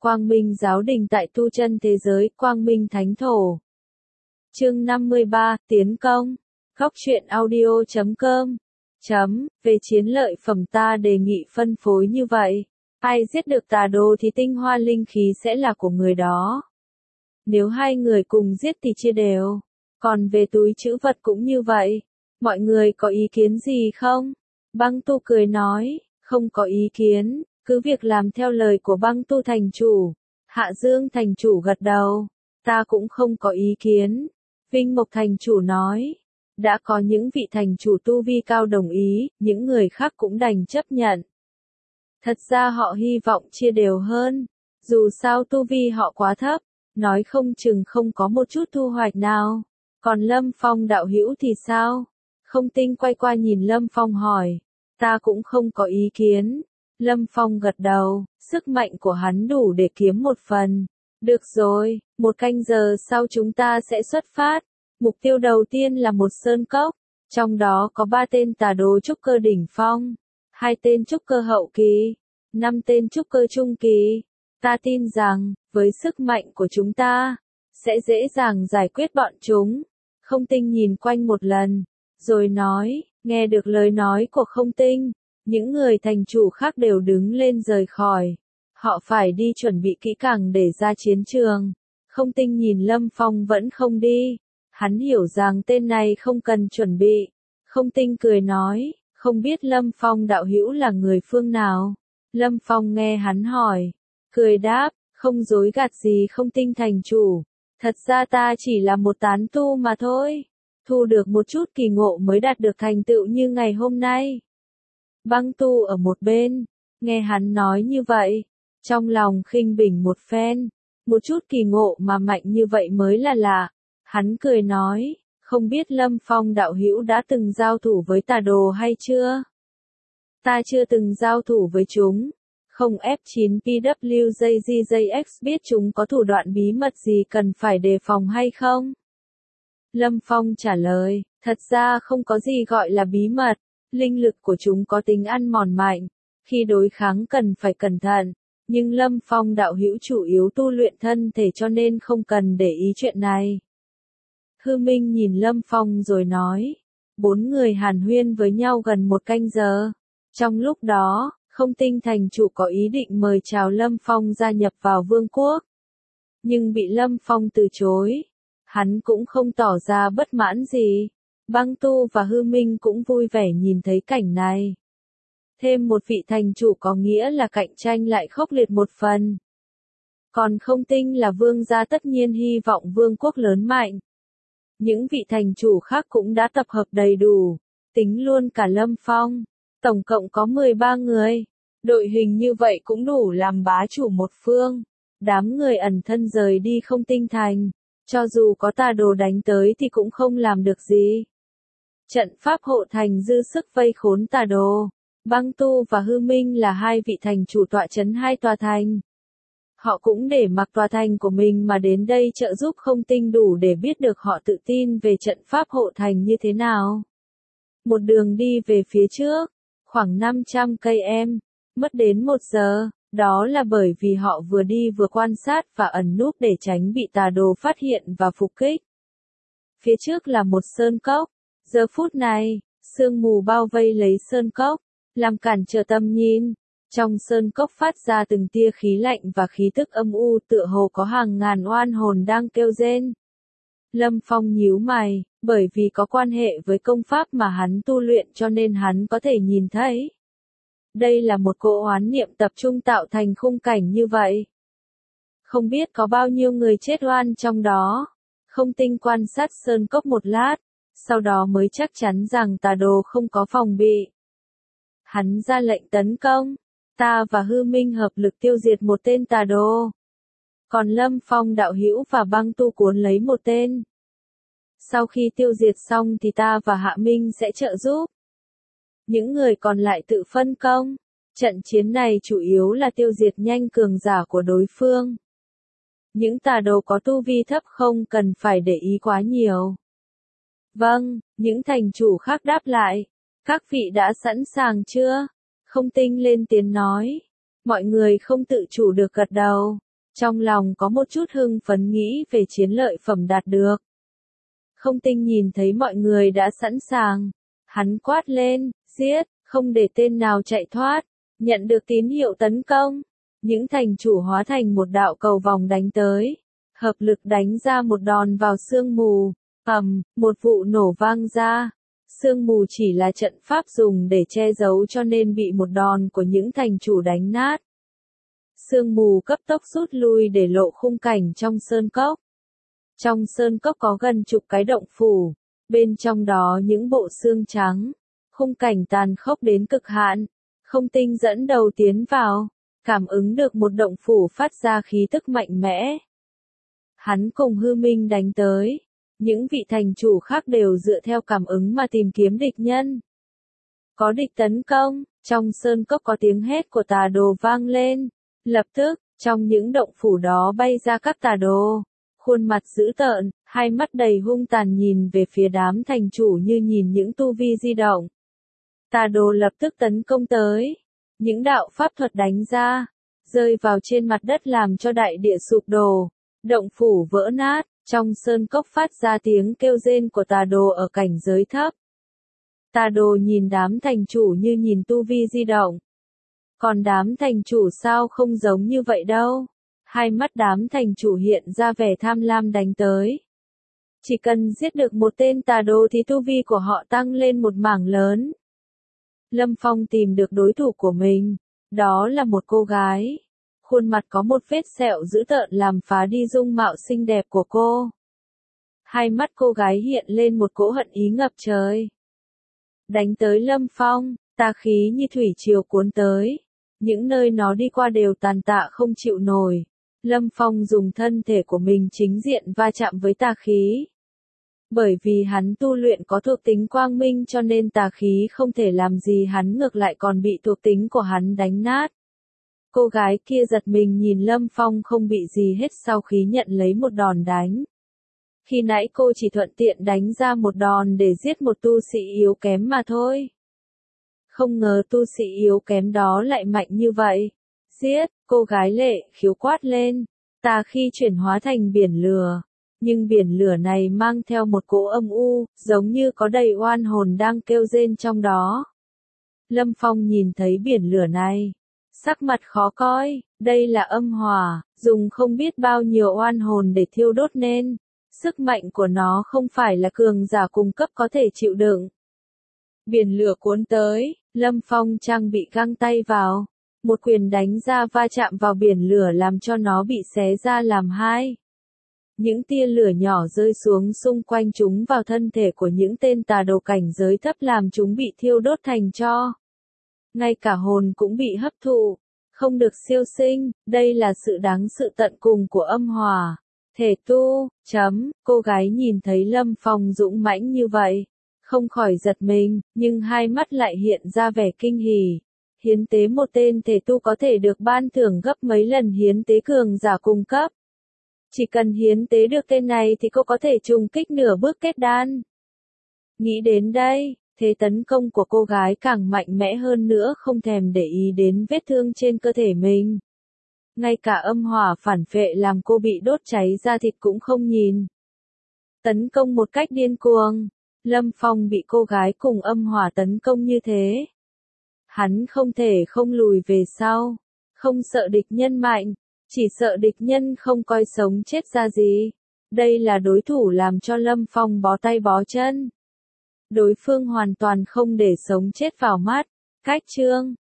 Quang Minh Giáo Đình tại tu chân thế giới, Quang Minh Thánh Thổ. Chương 53, Tiến công. Góc truyện audio.com. Về chiến lợi phẩm ta đề nghị phân phối như vậy. Ai giết được tà đồ thì tinh hoa linh khí sẽ là của người đó. Nếu hai người cùng giết thì chia đều. Còn về túi trữ vật cũng như vậy. Mọi người có ý kiến gì không? Băng Tu cười nói, không có ý kiến, cứ việc làm theo lời của Băng Tu thành chủ. Hạ Dương thành chủ gật đầu, ta cũng không có ý kiến. Vinh Mộc thành chủ nói, đã có những vị thành chủ tu vi cao đồng ý, những người khác cũng đành chấp nhận. Thật ra họ hy vọng chia đều hơn, dù sao tu vi họ quá thấp, nói không chừng không có một chút thu hoạch nào. Còn Lâm Phong đạo hữu thì sao? Không Tinh quay qua nhìn Lâm Phong hỏi, ta cũng không có ý kiến. Lâm Phong gật đầu, sức mạnh của hắn đủ để kiếm một phần. Được rồi, 1 canh giờ sau chúng ta sẽ xuất phát. Mục tiêu đầu tiên là một sơn cốc, trong đó có 3 tên tà đồ trúc cơ đỉnh phong, 2 tên trúc cơ hậu kỳ, 5 tên trúc cơ trung kỳ. Ta tin rằng, với sức mạnh của chúng ta, sẽ dễ dàng giải quyết bọn chúng. Không Tinh nhìn quanh một lần, rồi nói, nghe được lời nói của Không Tinh, những người thành chủ khác đều đứng lên rời khỏi. Họ phải đi chuẩn bị kỹ càng để ra chiến trường. Không Tinh nhìn Lâm Phong vẫn không đi. Hắn hiểu rằng tên này không cần chuẩn bị. Không Tinh cười nói, không biết Lâm Phong đạo hữu là người phương nào. Lâm Phong nghe hắn hỏi, cười đáp, không dối gạt gì Không Tinh thành chủ. Thật ra ta chỉ là một tán tu mà thôi. Thu được một chút kỳ ngộ mới đạt được thành tựu như ngày hôm nay. Băng Tu ở một bên, nghe hắn nói như vậy, trong lòng khinh bỉ một phen, một chút kỳ ngộ mà mạnh như vậy mới là lạ. Hắn cười nói, không biết Lâm Phong đạo hữu đã từng giao thủ với tà đồ hay chưa? Ta chưa từng giao thủ với chúng. Không F9 PWJGJX biết chúng có thủ đoạn bí mật gì cần phải đề phòng hay không? Lâm Phong trả lời, thật ra không có gì gọi là bí mật. Linh lực của chúng có tính ăn mòn mạnh, khi đối kháng cần phải cẩn thận, nhưng Lâm Phong đạo hữu chủ yếu tu luyện thân thể cho nên không cần để ý chuyện này. Hư Minh nhìn Lâm Phong rồi nói, 4 người hàn huyên với nhau gần 1 canh giờ. Trong lúc đó, Không Tinh thành chủ có ý định mời chào Lâm Phong gia nhập vào vương quốc, nhưng bị Lâm Phong từ chối. Hắn cũng không tỏ ra bất mãn gì. Băng Tu và Hư Minh cũng vui vẻ nhìn thấy cảnh này. Thêm một vị thành chủ có nghĩa là cạnh tranh lại khốc liệt một phần. Còn Không Tinh là vương gia tất nhiên hy vọng vương quốc lớn mạnh. Những vị thành chủ khác cũng đã tập hợp đầy đủ, tính luôn cả Lâm Phong. Tổng cộng có 13 người. Đội hình như vậy cũng đủ làm bá chủ một phương. Đám người ẩn thân rời đi Không Tinh thành. Cho dù có tà đồ đánh tới thì cũng không làm được gì. Trận pháp hộ thành dư sức vây khốn tà đồ. Băng Tu và Hư Minh là 2 vị thành chủ tọa trấn 2 tòa thành. Họ cũng để mặc tòa thành của mình mà đến đây trợ giúp Không Tinh đủ để biết được họ tự tin về trận pháp hộ thành như thế nào. Một đường đi về phía trước, khoảng 500 cây mất đến 1 giờ. Đó là bởi vì họ vừa đi vừa quan sát và ẩn núp để tránh bị tà đồ phát hiện và phục kích. Phía trước là một sơn cốc. Giờ phút này, sương mù bao vây lấy sơn cốc, làm cản trở tầm nhìn. Trong sơn cốc phát ra từng tia khí lạnh và khí tức âm u tựa hồ có hàng ngàn oan hồn đang kêu rên. Lâm Phong nhíu mày, bởi vì có quan hệ với công pháp mà hắn tu luyện cho nên hắn có thể nhìn thấy. Đây là một cỗ oán niệm tập trung tạo thành khung cảnh như vậy. Không biết có bao nhiêu người chết oan trong đó. Không Tinh quan sát sơn cốc một lát, sau đó mới chắc chắn rằng tà đồ không có phòng bị. Hắn ra lệnh tấn công. Ta và Hư Minh hợp lực tiêu diệt một tên tà đồ. Còn Lâm Phong đạo hữu và Băng Tu cuốn lấy một tên. Sau khi tiêu diệt xong thì ta và Hạ Minh sẽ trợ giúp. Những người còn lại tự phân công. Trận chiến này chủ yếu là tiêu diệt nhanh cường giả của đối phương. Những tà đồ có tu vi thấp không cần phải để ý quá nhiều. Vâng, những thành chủ khác đáp lại. Các vị đã sẵn sàng chưa? Không Tinh lên tiếng nói. Mọi người không tự chủ được gật đầu. Trong lòng có một chút hưng phấn nghĩ về chiến lợi phẩm đạt được. Không Tinh nhìn thấy mọi người đã sẵn sàng. Hắn quát lên, giết, không để tên nào chạy thoát. Nhận được tín hiệu tấn công. Những thành chủ hóa thành một đạo cầu vòng đánh tới. Hợp lực đánh ra một đòn vào sương mù. Một vụ nổ vang ra. Sương mù chỉ là trận pháp dùng để che giấu cho nên bị một đòn của những thành chủ đánh nát. Sương mù cấp tốc rút lui để lộ khung cảnh trong sơn cốc. Trong sơn cốc có gần chục cái động phủ, bên trong đó những bộ xương trắng. Khung cảnh tàn khốc đến cực hạn. Không Tinh dẫn đầu tiến vào, cảm ứng được một động phủ phát ra khí tức mạnh mẽ. Hắn cùng Hư Minh đánh tới. Những vị thành chủ khác đều dựa theo cảm ứng mà tìm kiếm địch nhân. Có địch tấn công, trong sơn cốc có tiếng hét của tà đồ vang lên. Lập tức, trong những động phủ đó bay ra các tà đồ. Khuôn mặt dữ tợn, hai mắt đầy hung tàn nhìn về phía đám thành chủ như nhìn những tu vi di động. Tà đồ lập tức tấn công tới. Những đạo pháp thuật đánh ra, rơi vào trên mặt đất làm cho đại địa sụp đổ. Động phủ vỡ nát, trong sơn cốc phát ra tiếng kêu rên của tà đồ ở cảnh giới thấp. Tà đồ nhìn đám thành chủ như nhìn tu vi di động. Còn đám thành chủ sao không giống như vậy đâu. Hai mắt đám thành chủ hiện ra vẻ tham lam đánh tới. Chỉ cần giết được một tên tà đồ thì tu vi của họ tăng lên một mảng lớn. Lâm Phong tìm được đối thủ của mình. Đó là một cô gái. Khuôn mặt có một vết sẹo dữ tợn làm phá đi dung mạo xinh đẹp của cô. Hai mắt cô gái hiện lên một cỗ hận ý ngập trời. Đánh tới Lâm Phong, tà khí như thủy triều cuốn tới. Những nơi nó đi qua đều tàn tạ không chịu nổi. Lâm Phong dùng thân thể của mình chính diện va chạm với tà khí. Bởi vì hắn tu luyện có thuộc tính quang minh cho nên tà khí không thể làm gì hắn, ngược lại còn bị thuộc tính của hắn đánh nát. Cô gái kia giật mình nhìn Lâm Phong không bị gì hết sau khi nhận lấy một đòn đánh. Khi nãy cô chỉ thuận tiện đánh ra một đòn để giết một tu sĩ yếu kém mà thôi. Không ngờ tu sĩ yếu kém đó lại mạnh như vậy. Giết, cô gái lệ khiếu quát lên. Tà khi chuyển hóa thành biển lửa. Nhưng biển lửa này mang theo một cỗ âm u, giống như có đầy oan hồn đang kêu rên trong đó. Lâm Phong nhìn thấy biển lửa này. Sắc mặt khó coi, đây là âm hỏa, dùng không biết bao nhiêu oan hồn để thiêu đốt nên. Sức mạnh của nó không phải là cường giả cung cấp có thể chịu đựng. Biển lửa cuốn tới, Lâm Phong trang bị găng tay vào. Một quyền đánh ra va chạm vào biển lửa làm cho nó bị xé ra làm hai. Những tia lửa nhỏ rơi xuống xung quanh chúng vào thân thể của những tên tà đồ cảnh giới thấp làm chúng bị thiêu đốt thành tro. Ngay cả hồn cũng bị hấp thụ, không được siêu sinh, đây là sự đáng sự tận cùng của âm hỏa. Thể tu, cô gái nhìn thấy Lâm Phong dũng mãnh như vậy, không khỏi giật mình, nhưng hai mắt lại hiện ra vẻ kinh hỉ. Hiến tế một tên thể tu có thể được ban thưởng gấp mấy lần hiến tế cường giả cung cấp. Chỉ cần hiến tế được tên này thì cô có thể trùng kích nửa bước kết đan. Nghĩ đến đây, thế tấn công của cô gái càng mạnh mẽ hơn nữa, không thèm để ý đến vết thương trên cơ thể mình. Ngay cả âm hỏa phản phệ làm cô bị đốt cháy da thịt cũng không nhìn. Tấn công một cách điên cuồng. Lâm Phong bị cô gái cùng âm hỏa tấn công như thế. Hắn không thể không lùi về sau. Không sợ địch nhân mạnh, chỉ sợ địch nhân không coi sống chết ra gì. Đây là đối thủ làm cho Lâm Phong bó tay bó chân. Đối phương hoàn toàn không để sống chết vào mắt. Cách chương